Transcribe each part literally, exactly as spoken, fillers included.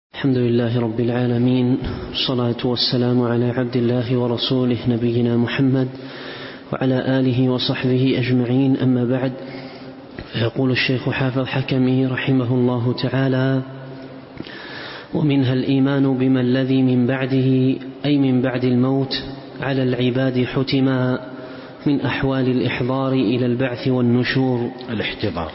الحمد لله رب العالمين، والصلاة والسلام على عبد الله ورسوله نبينا محمد وعلى آله وصحبه أجمعين، أما بعد. فيقول الشيخ حافظ حكمي رحمه الله تعالى: ومنها الإيمان بما الذي من بعده، أي من بعد الموت، على العباد حتما من أحوال الإحضار إلى البعث والنشور. الاحتضار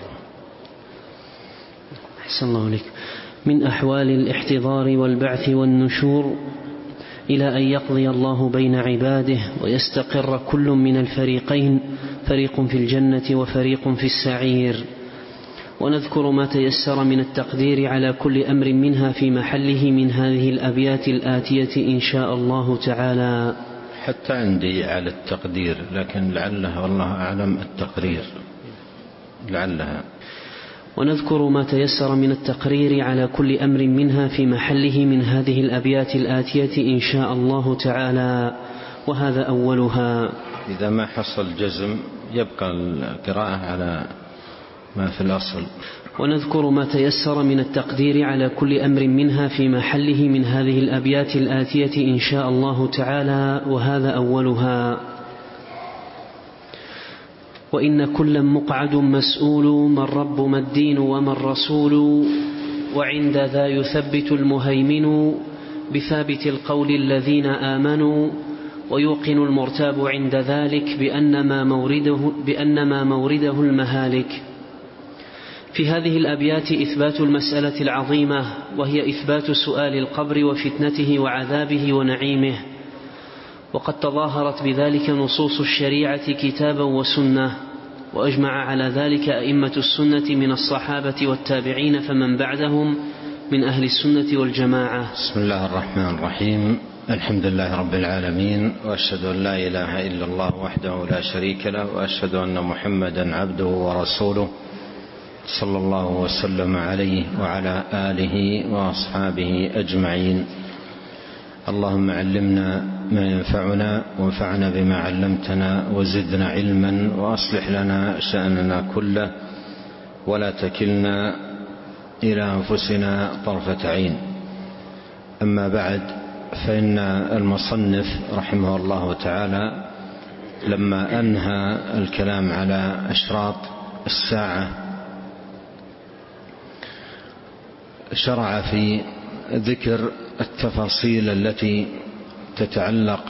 أحسن الله عليك. من أحوال الاحتضار والبعث والنشور إلى أن يقضي الله بين عباده ويستقر كل من الفريقين، فريق في الجنة وفريق في السعير. ونذكر ما تيسر من التقدير على كل أمر منها في محله من هذه الأبيات الآتية إن شاء الله تعالى. حتى عندي على التقدير، لكن لعلها والله أعلم التقرير لعلها. ونذكر ما تيسر من التقرير على كل أمر منها في محله من هذه الأبيات الآتية إن شاء الله تعالى، وهذا أولها. إذا ما حصل جزم يبقى القراءة على ما في الأصل. ونذكر ما تيسر من التقدير على كل أمر منها في محله من هذه الأبيات الآتية إن شاء الله تعالى، وهذا أولها. وإن كلا مقعد مسؤول، ما الرب ما الدين وما الرسول، وعند ذا يثبت المهيمن بثابت القول الذين آمنوا، ويوقن المرتاب عند ذلك بأنما مورده, بأنما مورده المهالك. في هذه الأبيات إثبات المسألة العظيمة، وهي إثبات سؤال القبر وفتنته وعذابه ونعيمه، وقد تظاهرت بذلك نصوص الشريعة كتابا وسنة، وأجمع على ذلك أئمة السنة من الصحابة والتابعين فمن بعدهم من أهل السنة والجماعة. بسم الله الرحمن الرحيم. الحمد لله رب العالمين، وأشهد أن لا إله إلا الله وحده لا شريك له، وأشهد أن محمدا عبده ورسوله صلى الله وسلم عليه وعلى آله وأصحابه أجمعين. اللهم علمنا ما ينفعنا، وانفعنا بما علمتنا، وزدنا علما، وأصلح لنا شأننا كله، ولا تكلنا إلى أنفسنا طرفة عين. أما بعد، فإن المصنف رحمه الله تعالى لما أنهى الكلام على أشراط الساعة شرع في ذكر التفاصيل التي تتعلق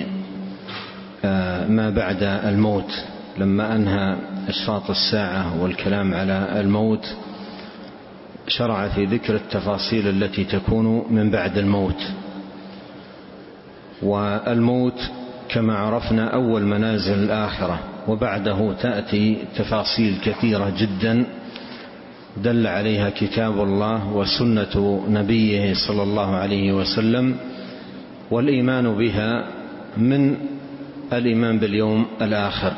بما بعد الموت. لما أنهى أشراط الساعة والكلام على الموت شرع في ذكر التفاصيل التي تكون من بعد الموت. والموت كما عرفنا أول منازل الآخرة، وبعده تأتي تفاصيل كثيرة جدا دل عليها كتاب الله وسنة نبيه صلى الله عليه وسلم، والإيمان بها من الإيمان باليوم الآخر.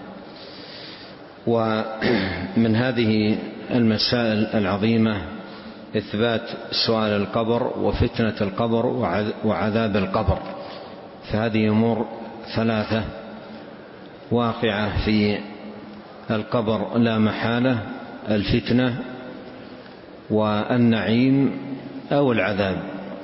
ومن هذه المسائل العظيمة إثبات سؤال القبر وفتنة القبر وعذاب القبر. فهذه أمور ثلاثة واقعة في القبر لا محالة: الفتنة والنعيم أو العذاب.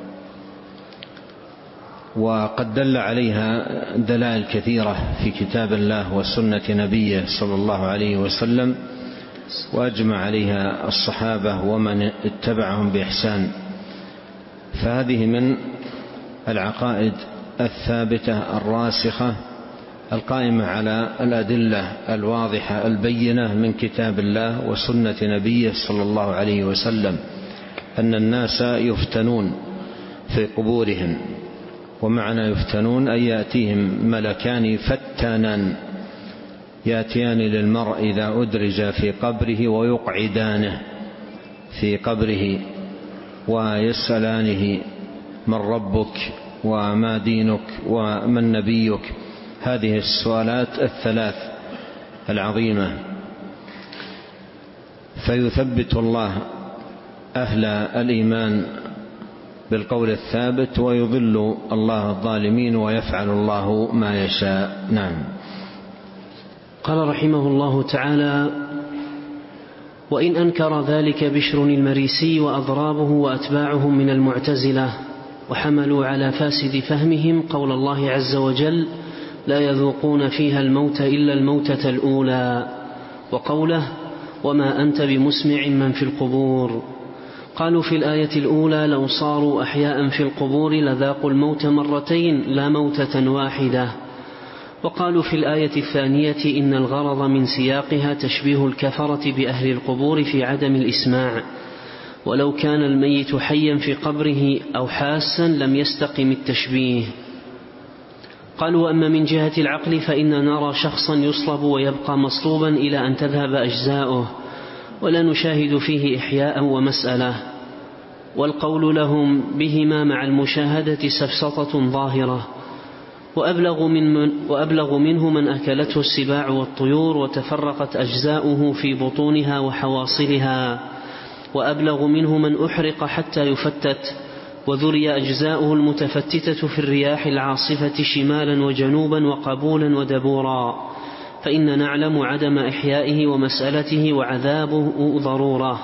وقد دل عليها دلائل كثيرة في كتاب الله وسنة نبيه صلى الله عليه وسلم، وأجمع عليها الصحابة ومن اتبعهم بإحسان. فهذه من العقائد الثابتة الراسخة القائمة على الأدلة الواضحة البينة من كتاب الله وسنة نبيه صلى الله عليه وسلم، أن الناس يفتنون في قبورهم. ومعنى يفتنون أن يأتيهم ملكان فتانان يأتيان للمرء إذا أدرج في قبره ويقعدانه في قبره ويسألانه: من ربك وما دينك ومن نبيك؟ هذه السؤالات الثلاث العظيمة. فيثبت الله أهل الإيمان بالقول الثابت، ويضل الله الظالمين، ويفعل الله ما يشاء. نعم. قال رحمه الله تعالى: وإن أنكر ذلك بشر المريسي وأضرابه وأتباعهم من المعتزلة، وحملوا على فاسد فهمهم قول الله عز وجل: لا يذوقون فيها الموت إلا الموتة الأولى، وقوله: وما أنت بمسمع من في القبور. قالوا في الآية الأولى: لو صاروا أحياء في القبور لذاقوا الموت مرتين لا موتة واحدة. وقالوا في الآية الثانية: إن الغرض من سياقها تشبيه الكفرة بأهل القبور في عدم الإسماع، ولو كان الميت حيا في قبره أو حاسا لم يستقم التشبيه. قالوا: أما من جهة العقل فإن نرى شخصا يصلب ويبقى مصلوبا إلى أن تذهب أجزاؤه، ولا نشاهد فيه إحياء ومسألة. والقول لهم بهما مع المشاهدة سفسطة ظاهرة. وأبلغ, من من وأبلغ منه من أكلته السباع والطيور وتفرقت أجزاؤه في بطونها وحواصلها، وأبلغ منه من أحرق حتى يفتت وذري أجزاؤه المتفتتة في الرياح العاصفة شمالا وجنوبا وقبولا ودبورا، فإن نعلم عدم إحيائه ومسألته وعذابه ضرورة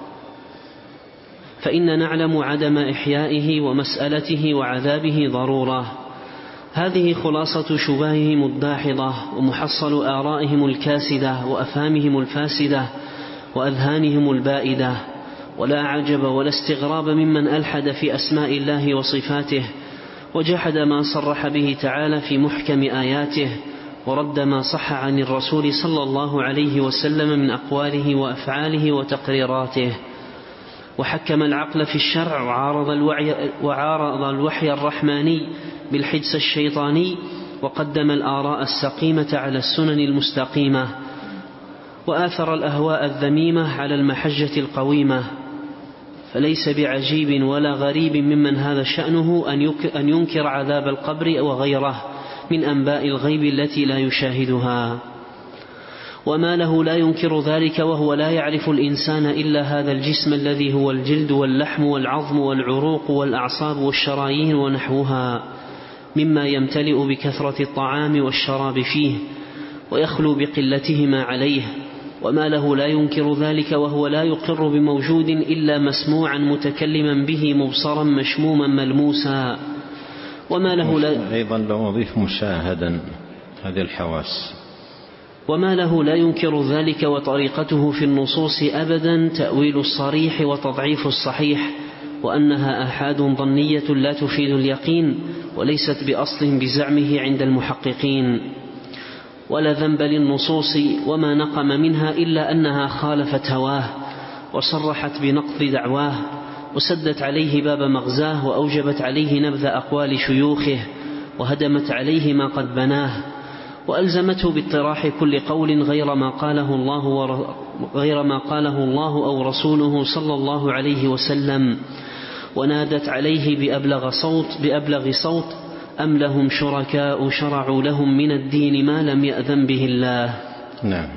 فإن نعلم عدم إحيائه ومسألته وعذابه ضرورة. هذه خلاصة شبههم الداحضة ومحصل آرائهم الكاسدة وأفهامهم الفاسدة وأذهانهم البائدة. ولا عجب ولا استغراب ممن ألحد في أسماء الله وصفاته، وجحد ما صرح به تعالى في محكم آياته، ورد ما صح عن الرسول صلى الله عليه وسلم من أقواله وأفعاله وتقريراته، وحكم العقل في الشرع وعارض الوحي, وعارض الوحي الرحماني بالحدس الشيطاني، وقدم الآراء السقيمة على السنن المستقيمة، وآثر الأهواء الذميمة على المحجة القويمة. فليس بعجيب ولا غريب ممن هذا شأنه أن ينكر عذاب القبر وغيره من أنباء الغيب التي لا يشاهدها. وما له لا ينكر ذلك وهو لا يعرف الإنسان إلا هذا الجسم الذي هو الجلد واللحم والعظم والعروق والأعصاب والشرايين ونحوها، مما يمتلئ بكثرة الطعام والشراب فيه ويخلو بقلتهما عليه. وما له لا ينكر ذلك وهو لا يقر بموجود إلا مسموعا متكلما به مبصرا مشموما ملموسا. وما له لا أيضا لو أضيف مشاهدا هذه الحواس. وما له لا ينكر ذلك وطريقته في النصوص أبدا تأويل الصريح وتضعيف الصحيح، وأنها آحاد ظنية لا تفيد اليقين وليست بأصل بزعمه عند المحققين. ولا ذنب للنصوص وما نقم منها إلا أنها خالفت هواه وصرحت بنقض دعواه وسدت عليه باب مغزاه وأوجبت عليه نبذ أقوال شيوخه وهدمت عليه ما قد بناه، وألزمته باطراح كل قول غير ما قاله الله ور... غير ما قاله الله أو رسوله صلى الله عليه وسلم، ونادت عليه بأبلغ صوت بأبلغ صوت: أم لهم شركاء شرعوا لهم من الدين ما لم يأذن به الله. نعم.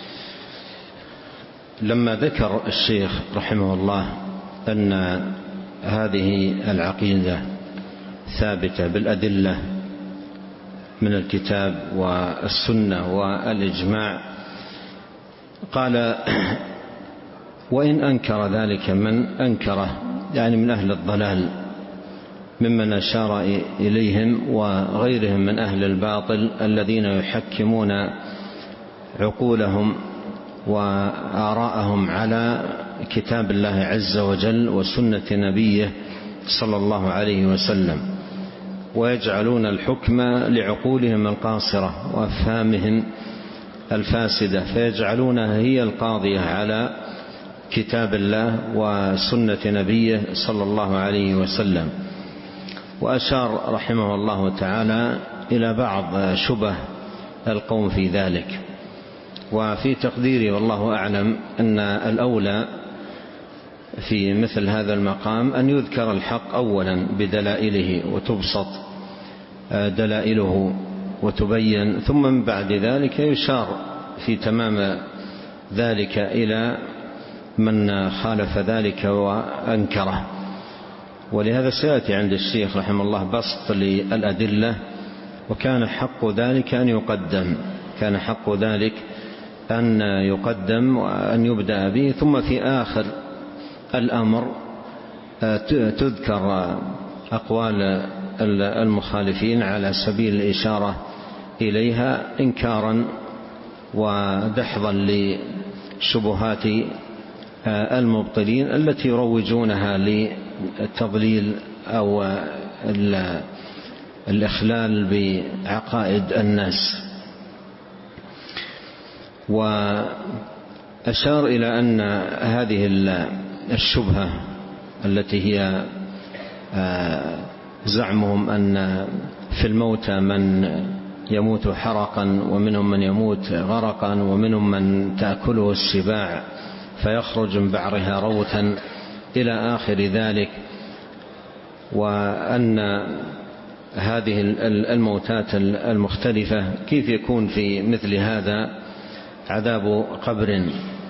لما ذكر الشيخ رحمه الله أن هذه العقيدة ثابتة بالأدلة من الكتاب والسنة والإجماع، قال: وإن أنكر ذلك من أنكره، يعني من أهل الضلال ممن أشار إليهم وغيرهم من أهل الباطل الذين يحكمون عقولهم وآراءهم على كتاب الله عز وجل وسنة نبيه صلى الله عليه وسلم، ويجعلون الحكم لعقولهم القاصرة وأفهامهم الفاسدة، فيجعلونها هي القاضية على كتاب الله وسنة نبيه صلى الله عليه وسلم. وأشار رحمه الله تعالى إلى بعض شبه القوم في ذلك. وفي تقديري والله أعلم أن الأولى في مثل هذا المقام أن يذكر الحق أولا بدلائله وتبسط دلائله وتبين، ثم من بعد ذلك يشار في تمام ذلك إلى من خالف ذلك وأنكره. ولهذا سيأتي عند الشيخ رحمه الله بسط للأدلة، وكان حق ذلك أن يقدم كان حق ذلك أن يقدم وأن يبدأ به، ثم في آخر الأمر تذكر أقوال المخالفين على سبيل الإشارة إليها إنكارا ودحضا لشبهات المبطلين التي يروجونها للتضليل أو الإخلال بعقائد الناس. وأشار إلى أن هذه الشبهة التي هي زعمهم أن في الموتى من يموت حرقا ومنهم من يموت غرقا ومنهم من تأكله السباع فيخرج من بعرها روثا إلى آخر ذلك، وأن هذه الموتات المختلفة كيف يكون في مثل هذا عذاب قبر،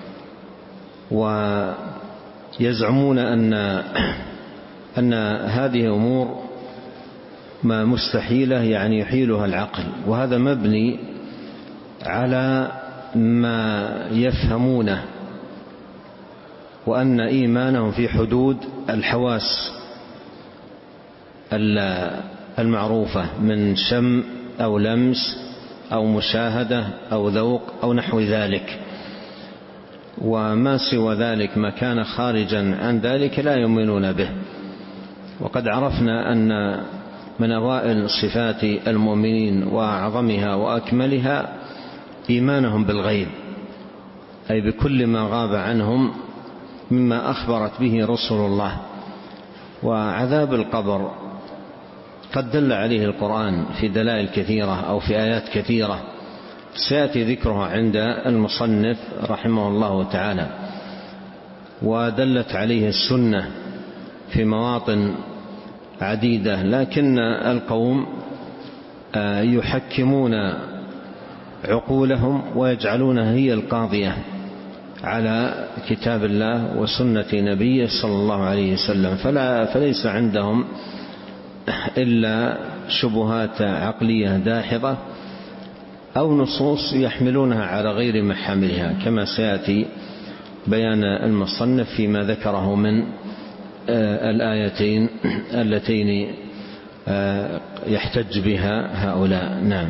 ويزعمون أن أن هذه أمور ما مستحيلة يعني يحيلها العقل، وهذا مبني على ما يفهمونه وأن إيمانهم في حدود الحواس المعروفة من شم أو لمس أو مشاهدة أو ذوق أو نحو ذلك، وما سوى ذلك ما كان خارجا عن ذلك لا يؤمنون به. وقد عرفنا أن من أوائل صفات المؤمنين وأعظمها وأكملها إيمانهم بالغيب، أي بكل ما غاب عنهم مما أخبرت به رسل الله. وعذاب القبر قد دل عليه القرآن في دلائل كثيرة أو في آيات كثيرة سيأتي ذكرها عند المصنف رحمه الله تعالى، ودلت عليه السنة في مواطن عديدة، لكن القوم يحكمون عقولهم ويجعلونها هي القاضية على كتاب الله وسنة نبيه صلى الله عليه وسلم، فلا فليس عندهم إلا شبهات عقلية داحضة أو نصوص يحملونها على غير محاملها، كما سيأتي بيان المصنف فيما ذكره من الآيتين اللتين يحتج بها هؤلاء. نعم.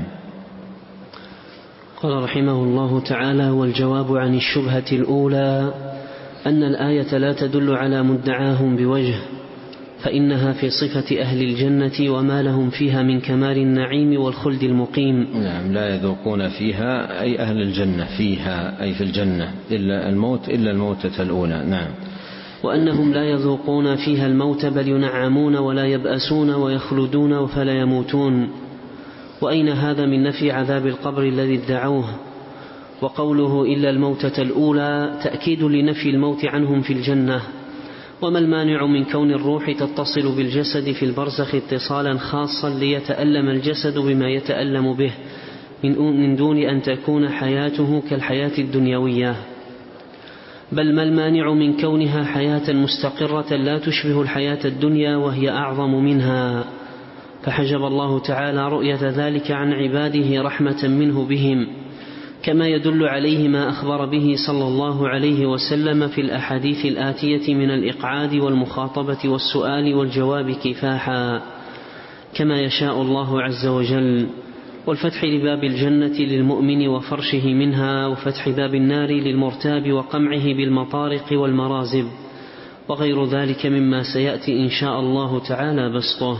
قال رحمه الله تعالى: والجواب عن الشبهة الأولى أن الآية لا تدل على مدعاهم بوجه، فإنها في صفة أهل الجنة وما لهم فيها من كمال النعيم والخلد المقيم. نعم، لا يذوقون فيها أي أهل الجنة، فيها أي في الجنة، إلا الموت إلا الموتة الأولى. نعم. وأنهم لا يذوقون فيها الموت بل ينعمون ولا يبأسون ويخلدون فلا يموتون. وأين هذا من نفي عذاب القبر الذي ادعوه؟ وقوله إلا الموتة الأولى تأكيد لنفي الموت عنهم في الجنة. وما المانع من كون الروح تتصل بالجسد في البرزخ اتصالا خاصا ليتألم الجسد بما يتألم به من دون أن تكون حياته كالحياة الدنيوية؟ بل ما المانع من كونها حياة مستقرة لا تشبه الحياة الدنيا وهي أعظم منها، فحجب الله تعالى رؤية ذلك عن عباده رحمة منه بهم، كما يدل عليه ما أخبر به صلى الله عليه وسلم في الأحاديث الآتية من الإقعاد والمخاطبة والسؤال والجواب كفاحا، كما يشاء الله عز وجل، والفتح لباب الجنة للمؤمن وفرشه منها، وفتح باب النار للمرتاب وقمعه بالمطارق والمرازب، وغير ذلك مما سيأتي إن شاء الله تعالى بسطه.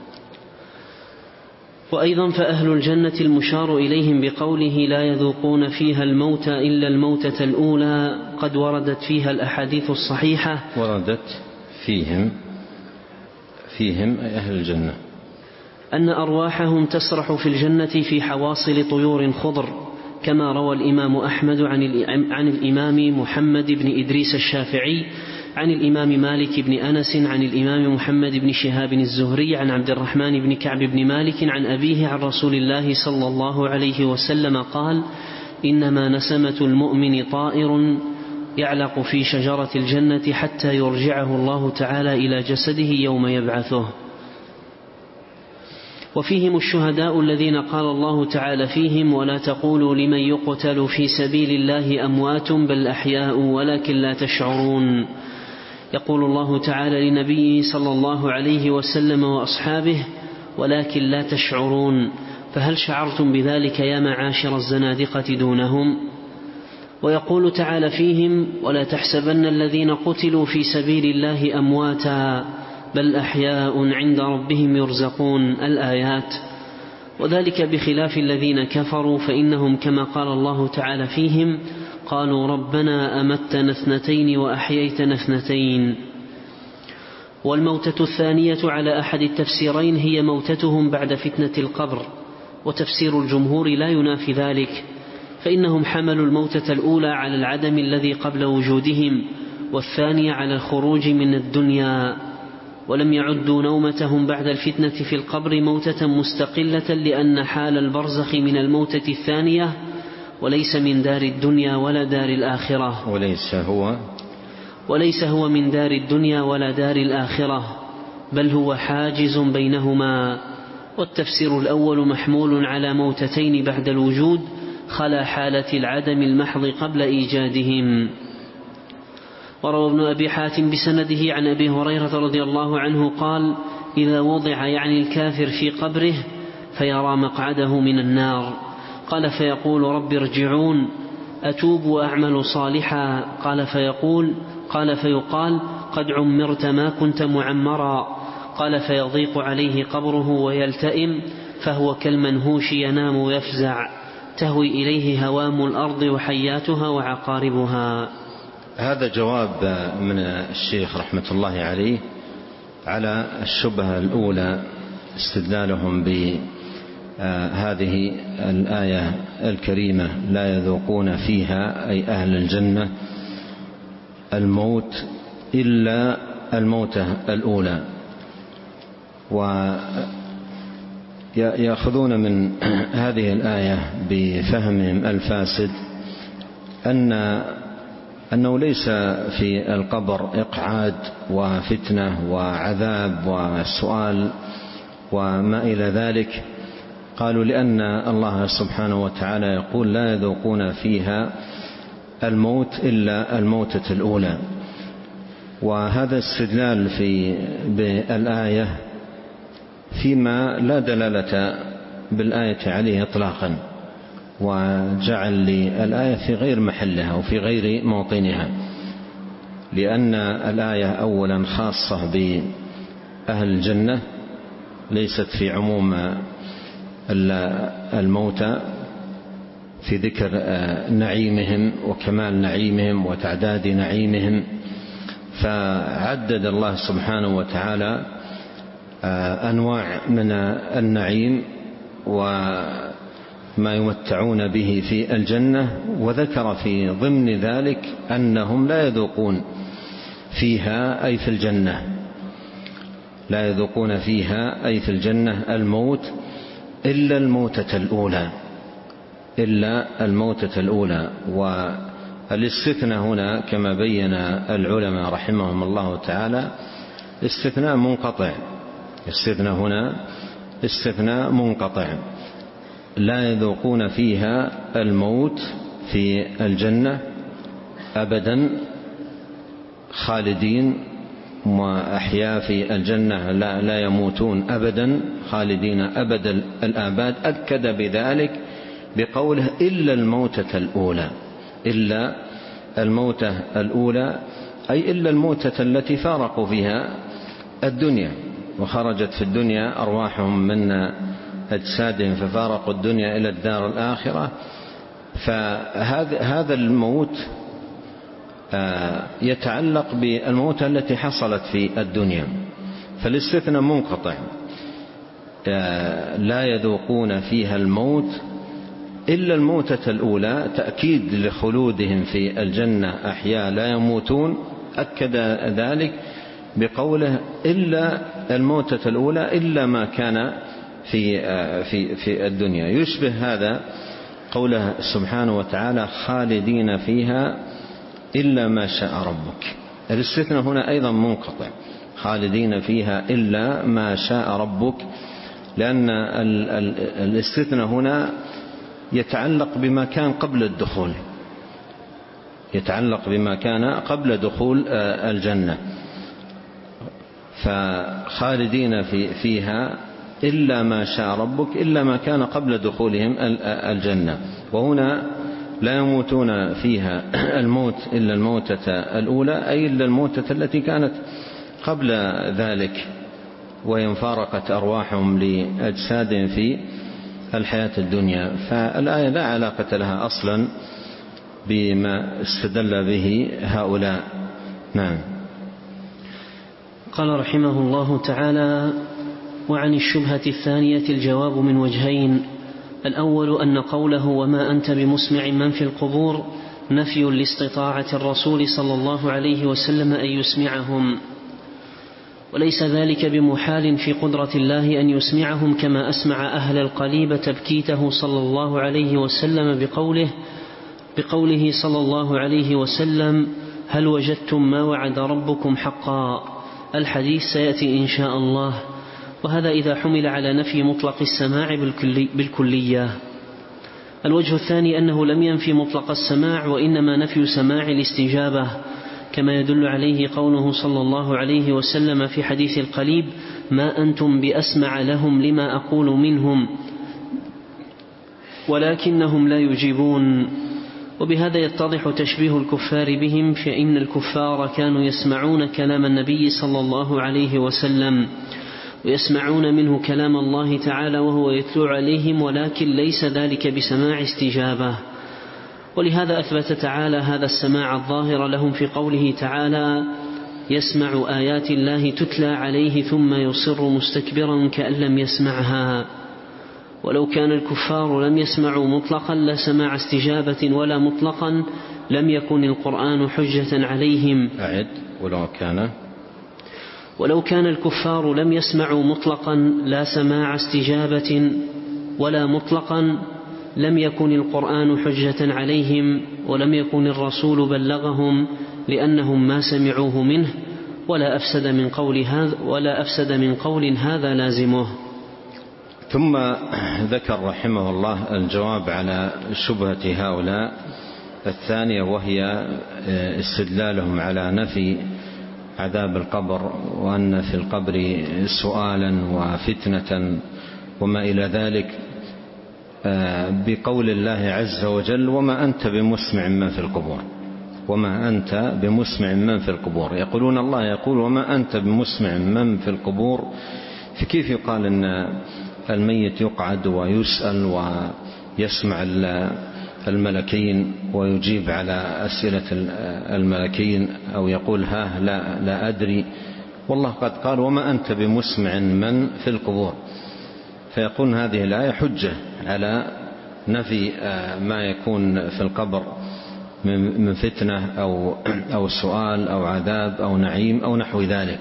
وأيضا فأهل الجنة المشار إليهم بقوله لا يذوقون فيها الموت إلا الموتة الأولى قد وردت فيها الأحاديث الصحيحة، وردت فيهم فيهم أي أهل الجنة أن أرواحهم تسرح في الجنة في حواصل طيور خضر، كما روى الإمام أحمد عن الإمام محمد بن إدريس الشافعي عن الإمام مالك بن أنس عن الإمام محمد بن شهاب الزهري عن عبد الرحمن بن كعب بن مالك عن أبيه عن رسول الله صلى الله عليه وسلم قال: إنما نسمة المؤمن طائر يعلق في شجرة الجنة حتى يرجعه الله تعالى إلى جسده يوم يبعثه. وفيهم الشهداء الذين قال الله تعالى فيهم: ولا تقولوا لمن يقتل في سبيل الله أموات بل أحياء ولكن لا تشعرون. يقول الله تعالى لنبيه صلى الله عليه وسلم وأصحابه: ولكن لا تشعرون، فهل شعرتم بذلك يا معاشر الزنادقة دونهم؟ ويقول تعالى فيهم: ولا تحسبن الذين قتلوا في سبيل الله أمواتا بل أحياء عند ربهم يرزقون، الآيات. وذلك بخلاف الذين كفروا، فإنهم كما قال الله تعالى فيهم: قالوا ربنا أمتنا اثنتين وأحييتنا اثنتين. والموتة الثانية على أحد التفسيرين هي موتتهم بعد فتنة القبر، وتفسير الجمهور لا ينافي ذلك، فإنهم حملوا الموتة الأولى على العدم الذي قبل وجودهم، والثانية على الخروج من الدنيا، ولم يعدوا نومتهم بعد الفتنة في القبر موتة مستقلة، لأن حال البرزخ من الموتة الثانية، وليس من دار الدنيا ولا دار الآخرة وليس هو وليس هو من دار الدنيا ولا دار الآخرة، بل هو حاجز بينهما. والتفسير الأول محمول على موتتين بعد الوجود، خلا حالة العدم المحض قبل إيجادهم. وروى ابن أبي حاتم بسنده عن أبي هريرة رضي الله عنه قال: إذا وضع يعني الكافر في قبره فيرى مقعده من النار، قال فيقول: رب ارجعون أتوب وأعمل صالحا، قال فيقول قال فيقال: قد عمرت ما كنت معمرا، قال فيضيق عليه قبره ويلتئم، فهو كالمنهوش ينام ويفزع، تهوي إليه هوام الأرض وحياتها وعقاربها. هذا جواب من الشيخ رحمة الله عليه على الشبهة الأولى، استدلالهم بهذه الآية الكريمة: لا يذوقون فيها أي أهل الجنة الموت إلا الموتة الأولى. ويأخذون من هذه الآية بفهمهم الفاسد أن أنه ليس في القبر إقعاد وفتنة وعذاب وسؤال وما إلى ذلك. قالوا لأن الله سبحانه وتعالى يقول: لا يذوقون فيها الموت إلا الموتة الأولى. وهذا استدلال في بالآية فيما لا دلالة بالآية عليه إطلاقا، وجعل للآية في غير محلها وفي غير موطنها، لأن الآية أولا خاصة بأهل الجنة، ليست في عموم الموتى، في ذكر نعيمهم وكمال نعيمهم وتعداد نعيمهم. فعدد الله سبحانه وتعالى أنواع من النعيم وما يمتعون به في الجنة، وذكر في ضمن ذلك أنهم لا يذوقون فيها أي في الجنة لا يذوقون فيها أي في الجنة الموت إلا الموتة الأولى إلا الموتة الأولى. والاستثناء هنا كما بين العلماء رحمهم الله تعالى استثناء منقطع استثناء هنا استثناء منقطع لا يذوقون فيها الموت في الجنة أبدا، خالدين وأحياء في الجنة لا, لا يموتون أبدا، خالدين أبد الآباد. أكد بذلك بقوله إلا الموتة الأولى إلا الموتة الأولى أي إلا الموتة التي فارقوا فيها الدنيا وخرجت في الدنيا أرواحهم من أجسادهم ففارقوا الدنيا إلى الدار الآخرة. فهذا الموت يتعلق بالموت التي حصلت في الدنيا، فالاستثناء منقطع، لا يذوقون فيها الموت إلا الموتة الأولى، تأكيد لخلودهم في الجنة أحياء لا يموتون. أكد ذلك بقوله إلا الموتة الأولى إلا ما كان في في في الدنيا. يشبه هذا قوله سبحانه وتعالى خالدين فيها إلا ما شاء ربك. الاستثناء هنا أيضا منقطع، خالدين فيها إلا ما شاء ربك، لأن الاستثناء هنا يتعلق بما كان قبل الدخول، يتعلق بما كان قبل دخول الجنة، فخالدين فيها إلا ما شاء ربك إلا ما كان قبل دخولهم الجنة. وهنا لا يموتون فيها الموت إلا الموتة الأولى، أي إلا الموتة التي كانت قبل ذلك، وإن فارقت أرواحهم لأجسادهم في الحياة الدنيا. فالآية لا علاقة لها أصلا بما استدل به هؤلاء. نعم. قال رحمه الله تعالى: وعن الشبهة الثانية الجواب من وجهين: الأول أن قوله وما أنت بمسمع من في القبور نفي لاستطاعة الرسول صلى الله عليه وسلم أن يسمعهم، وليس ذلك بمحال في قدرة الله أن يسمعهم، كما أسمع أهل القليب تبكيته صلى الله عليه وسلم بقوله بقوله صلى الله عليه وسلم: هل وجدتم ما وعد ربكم حقا؟ الحديث سيأتي إن شاء الله. وهذا إذا حمل على نفي مطلق السماع بالكلي بالكلية. الوجه الثاني أنه لم ينفي مطلق السماع، وإنما نفي سماع الاستجابة، كما يدل عليه قوله صلى الله عليه وسلم في حديث القليب: ما أنتم بأسمع لهم لما أقول منهم ولكنهم لا يجيبون. وبهذا يتضح تشبيه الكفار بهم، فإن الكفار كانوا يسمعون كلام النبي صلى الله عليه وسلم ويسمعون منه كلام الله تعالى وهو يتلو عليهم، ولكن ليس ذلك بسماع استجابة. ولهذا أثبت تعالى هذا السماع الظاهر لهم في قوله تعالى: يسمع آيات الله تتلى عليه ثم يصر مستكبرا كأن لم يسمعها. ولو كان الكفار لم يسمعوا مطلقا لا سماع استجابة ولا مطلقا لم يكن القرآن حجة عليهم. أعد ولو كان ولو كان الكفار لم يسمعوا مطلقا لا سماع استجابة ولا مطلقا لم يكن القرآن حجة عليهم، ولم يكن الرسول بلغهم، لأنهم ما سمعوه منه، ولا أفسد من قول هذا ولا أفسد من قول هذا لازمه. ثم ذكر رحمه الله الجواب على شبهة هؤلاء الثانية، وهي استدلالهم على نفي عذاب القبر، وأن في القبر سؤالا وفتنة وما إلى ذلك، بقول الله عز وجل: وما أنت بمسمع من في القبور. وما أنت بمسمع من في القبور. يقولون الله يقول: وما أنت بمسمع من في القبور. فكيف يقال أن الميت يقعد ويسأل ويسمع الملكين ويجيب على أسئلة الملكين، أو يقول ها لا, لا أدري، والله قد قال: وما أنت بمسمع من في القبور. فيكون هذه الآية حجة على نفي ما يكون في القبر من فتنة أو, أو سؤال أو عذاب أو نعيم أو نحو ذلك.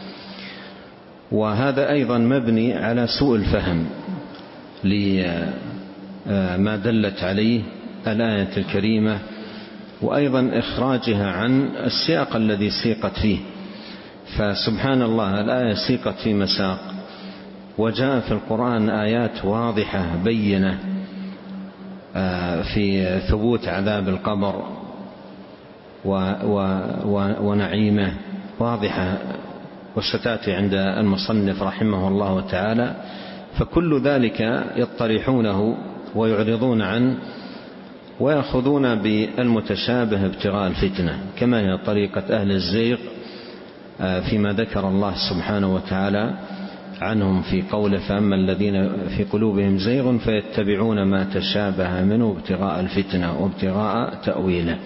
وهذا أيضا مبني على سوء الفهم لما دلت عليه الآية الكريمة، وأيضا إخراجها عن السياق الذي سيقت فيه. فسبحان الله، الآية سيقت في مساق، وجاء في القرآن آيات واضحة بينة في ثبوت عذاب القبر ونعيمه واضحة، وستأتي عند المصنف رحمه الله تعالى. فكل ذلك يطرحونه ويعرضون عنه ويأخذون بالمتشابه ابتغاء الفتنة، كما هي طريقة أهل الزيغ فيما ذكر الله سبحانه وتعالى عنهم في قوله: فأما الذين في قلوبهم زيغ فيتبعون ما تشابه منه ابتغاء الفتنة وابتغاء تأويله.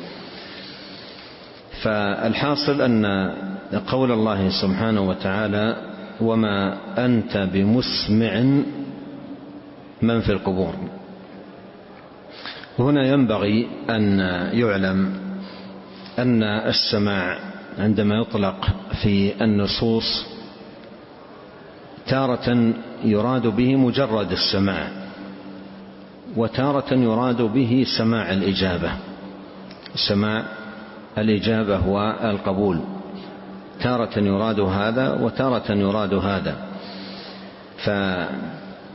فالحاصل أن قول الله سبحانه وتعالى: وما أنت بمسمع من في القبور، هنا ينبغي أن يعلم أن السماع عندما يطلق في النصوص تارة يراد به مجرد السماع، وتارة يراد به سماع الإجابة، سماع الإجابة والقبول، تارة يراد هذا وتارة يراد هذا.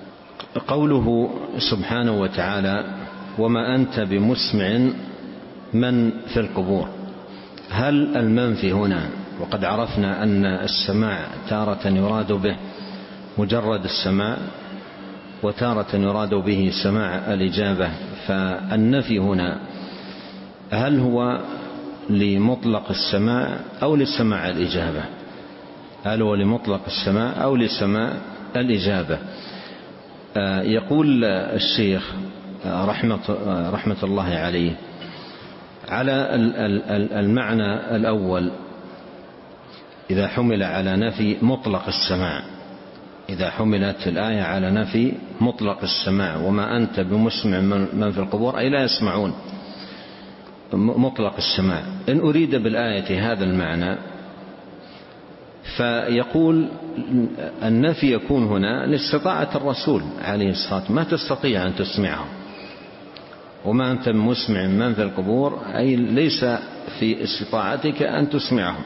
قوله سبحانه وتعالى وما أنت بمسمع من في القبور، هل المنفي هنا، وقد عرفنا أن السماع تارة يراد به مجرد السماع وتارة يراد به سماع الإجابة، فالنفي هنا هل هو لمطلق السماع أو لسماع الإجابة؟ هل هو لمطلق السماع أو لسماع الإجابة؟ يقول الشيخ رحمة, رحمة الله عليه على المعنى الأول إذا حمل على نفي مطلق السماع، إذا حملت الآية على نفي مطلق السماع وما أنت بمسمع من في القبور أي لا يسمعون مطلق السماع، إن أريد بالآية هذا المعنى فيقول النفي يكون هنا لاستطاعة الرسول عليه الصلاة والسلام، ما تستطيع أن تسمعهم، وما أنت بمسمع من في القبور أي ليس في استطاعتك أن تسمعهم،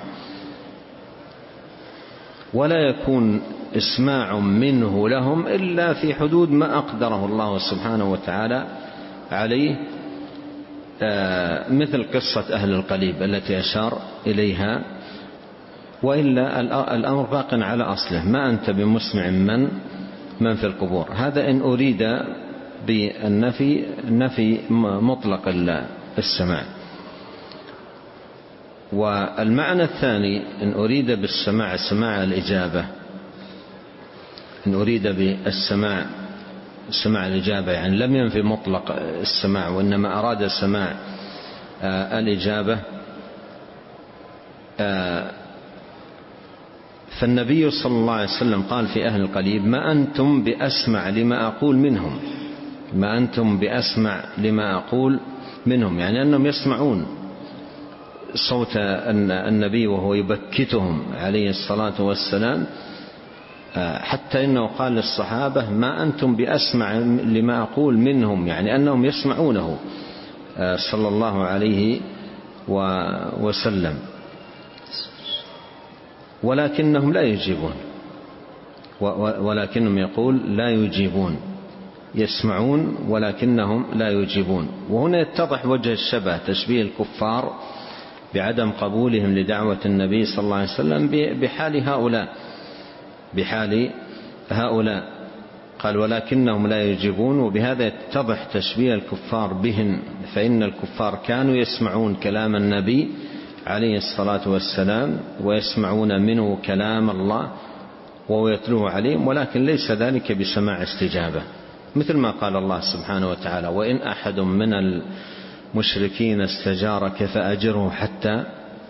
ولا يكون إسماع منه لهم إلا في حدود ما أقدره الله سبحانه وتعالى عليه، مثل قصة أهل القليب التي أشار إليها، وإلا الأمر باق على أصله ما أنت بمسمع من من في القبور. هذا إن أريد بالنفي نفي مطلق السماع. والمعنى الثاني إن أريد بالسماع سماع الإجابة، إن أريد بالسماع سماع الإجابة يعني لم ينفي مطلق السماع وإنما أراد سماع الإجابة، فالنبي صلى الله عليه وسلم قال في أهل القليب ما أنتم بأسمع لما أقول منهم، ما أنتم بأسمع لما أقول منهم، يعني أنهم يسمعون صوت النبي وهو يبكتهم عليه الصلاة والسلام، حتى إنه قال للصحابة ما أنتم بأسمع لما أقول منهم، يعني أنهم يسمعونه صلى الله عليه وسلم، ولكنهم لا يجيبون، ولكنهم يقول لا يجيبون، يسمعون ولكنهم لا يجيبون. وهنا يتضح وجه الشبه، تشبيه الكفار بعدم قبولهم لدعوة النبي صلى الله عليه وسلم بحال هؤلاء بحال هؤلاء قال ولكنهم لا يجيبون، وبهذا يتضح تشبيه الكفار بهم، فإن الكفار كانوا يسمعون كلام النبي عليه الصلاة والسلام ويسمعون منه كلام الله وهو يتلوه عليهم، ولكن ليس ذلك بسماع استجابة، مثل ما قال الله سبحانه وتعالى وإن أحد من المشركين استجارك فأجره حتى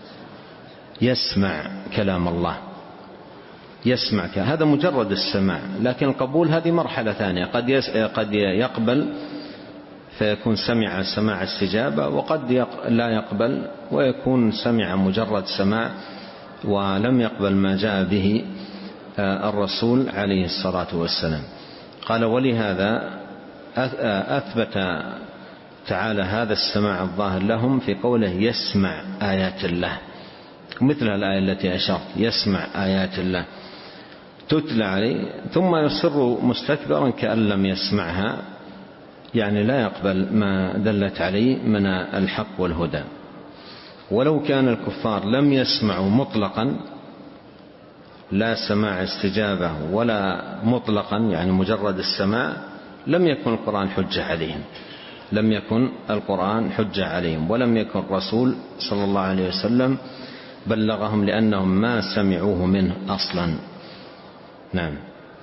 يسمع كلام الله، يسمع، هذا مجرد السماع، لكن القبول هذه مرحلة ثانية، قد قد يقبل فيكون سمع سماع استجابة، وقد لا يقبل ويكون سمع مجرد سماع ولم يقبل ما جاء به الرسول عليه الصلاة والسلام. قال ولهذا أثبت تعالى هذا السماع الظاهر لهم في قوله يسمع آيات الله، مثل الآية التي أشرت يسمع آيات الله تتلى عليه ثم يصر مستكبرا كأن لم يسمعها، يعني لا يقبل ما دلت عليه من الحق والهدى. ولو كان الكفار لم يسمعوا مطلقا لا سماع استجابة ولا مطلقا يعني مجرد السماع لم يكن القرآن حجة عليهم، لم يكن القرآن حجة عليهم ولم يكن الرسول صلى الله عليه وسلم بلغهم لأنهم ما سمعوه منه أصلا. نعم.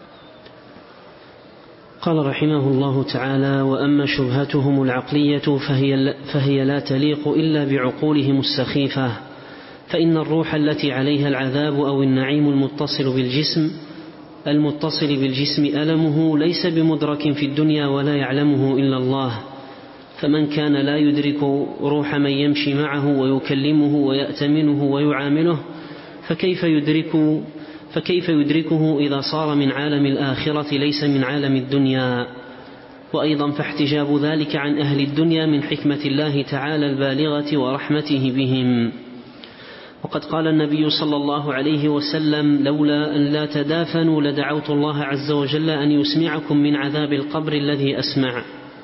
قال رحمه الله تعالى وأما شبهتهم العقلية فهي, فهي لا تليق إلا بعقولهم السخيفة، فإن الروح التي عليها العذاب أو النعيم المتصل بالجسم المتصل بالجسم ألمه ليس بمدرك في الدنيا ولا يعلمه إلا الله، فمن كان لا يدرك روح من يمشي معه ويكلمه ويأتمنه ويعامله فكيف يدركه فكيف يدركه إذا صار من عالم الآخرة ليس من عالم الدنيا؟ وأيضا فاحتجاب ذلك عن أهل الدنيا من حكمة الله تعالى البالغة ورحمته بهم. وقد قال النبي صلى الله عليه وسلم: لولا أن لا تدافنوا لدعوت الله عز وجل أن يسمعكم من عذاب القبر الذي أسمع.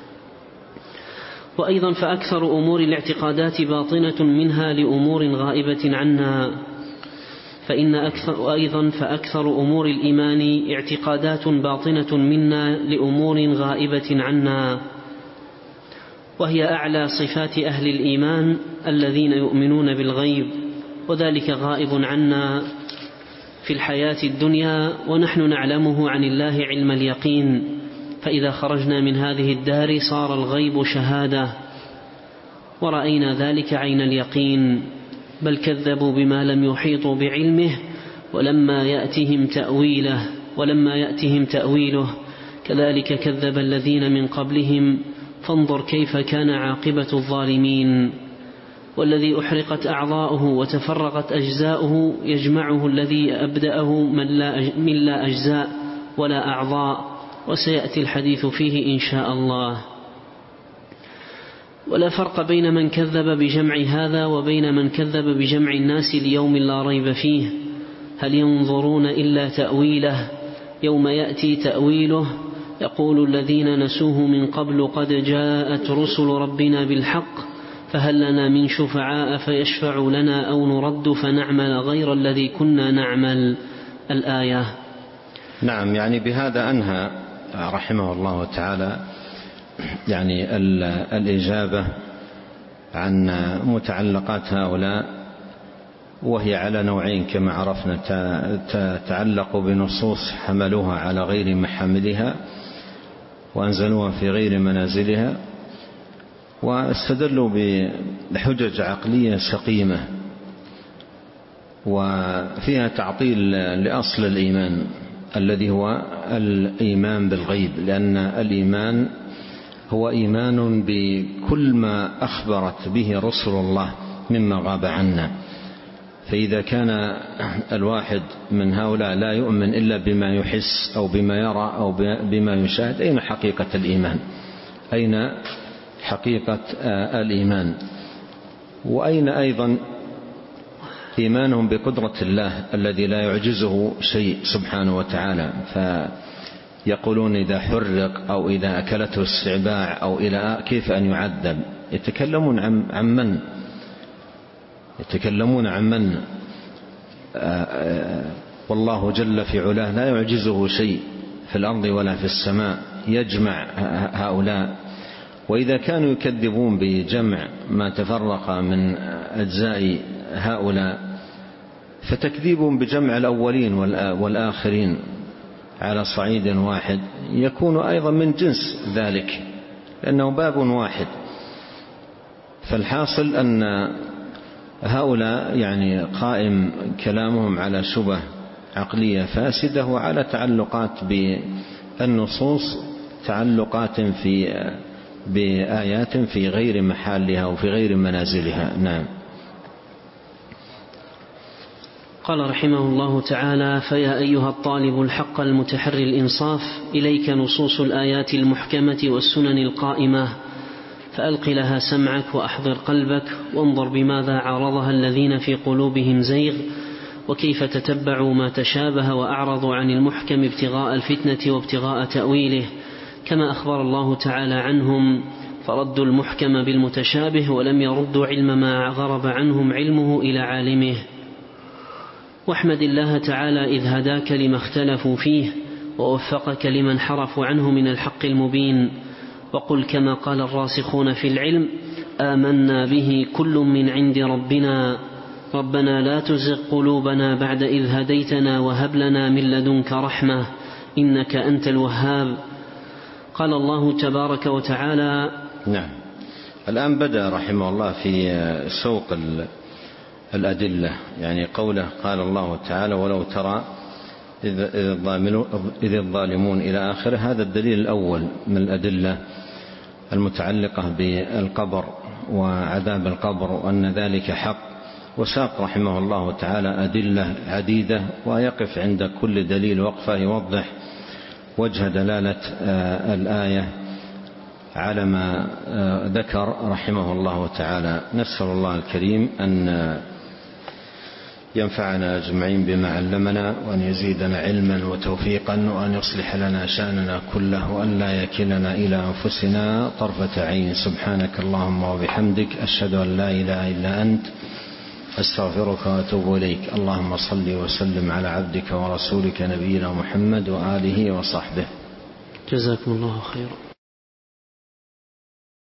وأيضا فأكثر أمور الاعتقادات باطنة منها لأمور غائبة عنا، فإن أكثر وأيضا فأكثر أمور الإيمان اعتقادات باطنة منا لأمور غائبة عنا، وهي أعلى صفات أهل الإيمان الذين يؤمنون بالغيب، وذلك غائب عنا في الحياة الدنيا ونحن نعلمه عن الله علم اليقين، فإذا خرجنا من هذه الدار صار الغيب شهادة، ورأينا ذلك عين اليقين. بل كذبوا بما لم يحيطوا بعلمه ولما يأتهم تأويله ولما يأتهم تأويله كذلك كذب الذين من قبلهم فانظر كيف كان عاقبة الظالمين. والذي أحرقت أعضاؤه وتفرقت أجزاؤه يجمعه الذي أبدأه من لا أجزاء ولا أعضاء، وسيأتي الحديث فيه إن شاء الله. ولا فرق بين من كذب بجمع هذا وبين من كذب بجمع الناس ليوم لا ريب فيه. هل ينظرون إلا تأويله؟ يوم يأتي تأويله يقول الذين نسوه من قبل قد جاءت رسل ربنا بالحق فهل لنا من شفعاء فيشفعوا لنا أو نرد فنعمل غير الذي كنا نعمل. الآية. نعم، يعني بهذا أنهى رحمه الله تعالى يعني الإجابة عن متعلقات هؤلاء، وهي على نوعين كما عرفنا: تتعلق بنصوص حملوها على غير محاملها وأنزلوها في غير منازلها، واستدلوا بحجج عقلية سقيمة وفيها تعطيل لأصل الإيمان الذي هو الإيمان بالغيب، لأن الإيمان هو إيمان بكل ما أخبرت به رسل الله مما غاب عنا. فإذا كان الواحد من هؤلاء لا يؤمن إلا بما يحس أو بما يرى أو بما يشاهد، أين حقيقة الإيمان؟ أين حقيقة الإيمان؟ وأين أيضا إيمانهم بقدرة الله الذي لا يعجزه شيء سبحانه وتعالى؟ فيقولون إذا حرق أو إذا أكلته السعباع أو إلى كيف أن يعذب؟ يتكلمون عن من؟ يتكلمون عن من؟ والله جل في علاه لا يعجزه شيء في الأرض ولا في السماء، يجمع هؤلاء. وإذا كانوا يكذبون بجمع ما تفرق من أجزاء هؤلاء فتكذيبهم بجمع الأولين والآخرين على صعيد واحد يكون أيضا من جنس ذلك، لأنه باب واحد. فالحاصل أن هؤلاء يعني قائم كلامهم على شبه عقلية فاسدة وعلى تعلقات بالنصوص، تعلقات في بآيات في غير محلها وفي غير منازلها. نعم. قال رحمه الله تعالى: فيا أيها الطالب الحق المتحري الإنصاف، إليك نصوص الآيات المحكمة والسنن القائمة، فألق لها سمعك وأحضر قلبك وانظر بماذا عارضها الذين في قلوبهم زيغ، وكيف تتبعوا ما تشابه وأعرضوا عن المحكم ابتغاء الفتنة وابتغاء تأويله، كما أخبر الله تعالى عنهم فردوا المحكم بالمتشابه ولم يردوا علم ما غرب عنهم علمه إلى عالمه. واحمد الله تعالى إذ هداك لما اختلفوا فيه ووفقك لما انحرفوا عنه من الحق المبين. وقل كما قال الراسخون في العلم: آمنا به كل من عند ربنا ربنا لا تزغ قلوبنا بعد إذ هديتنا وهب لنا من لدنك رحمة إنك أنت الوهاب. قال الله تبارك وتعالى. نعم. الآن بدأ رحمه الله في سوق الأدلة، يعني قوله قال الله تعالى: ولو ترى إذ الظالمون إلى آخره. هذا الدليل الأول من الأدلة المتعلقة بالقبر وعذاب القبر وأن ذلك حق. وساق رحمه الله تعالى أدلة عديدة، ويقف عند كل دليل وقفة يوضح وجه دلالة الآية على ما ذكر رحمه الله تعالى. نسأل الله الكريم أن ينفعنا أجمعين بما علمنا، وأن يزيدنا علما وتوفيقا، وأن يصلح لنا شأننا كله، وأن لا يكلنا إلى أنفسنا طرفة عين. سبحانك اللهم وبحمدك، أشهد أن لا إله إلا أنت، أستغفرك وأتوب إليك. اللهم صل وسلم على عبدك ورسولك نبينا محمد وآله وصحبه. جزاكم الله خيرا.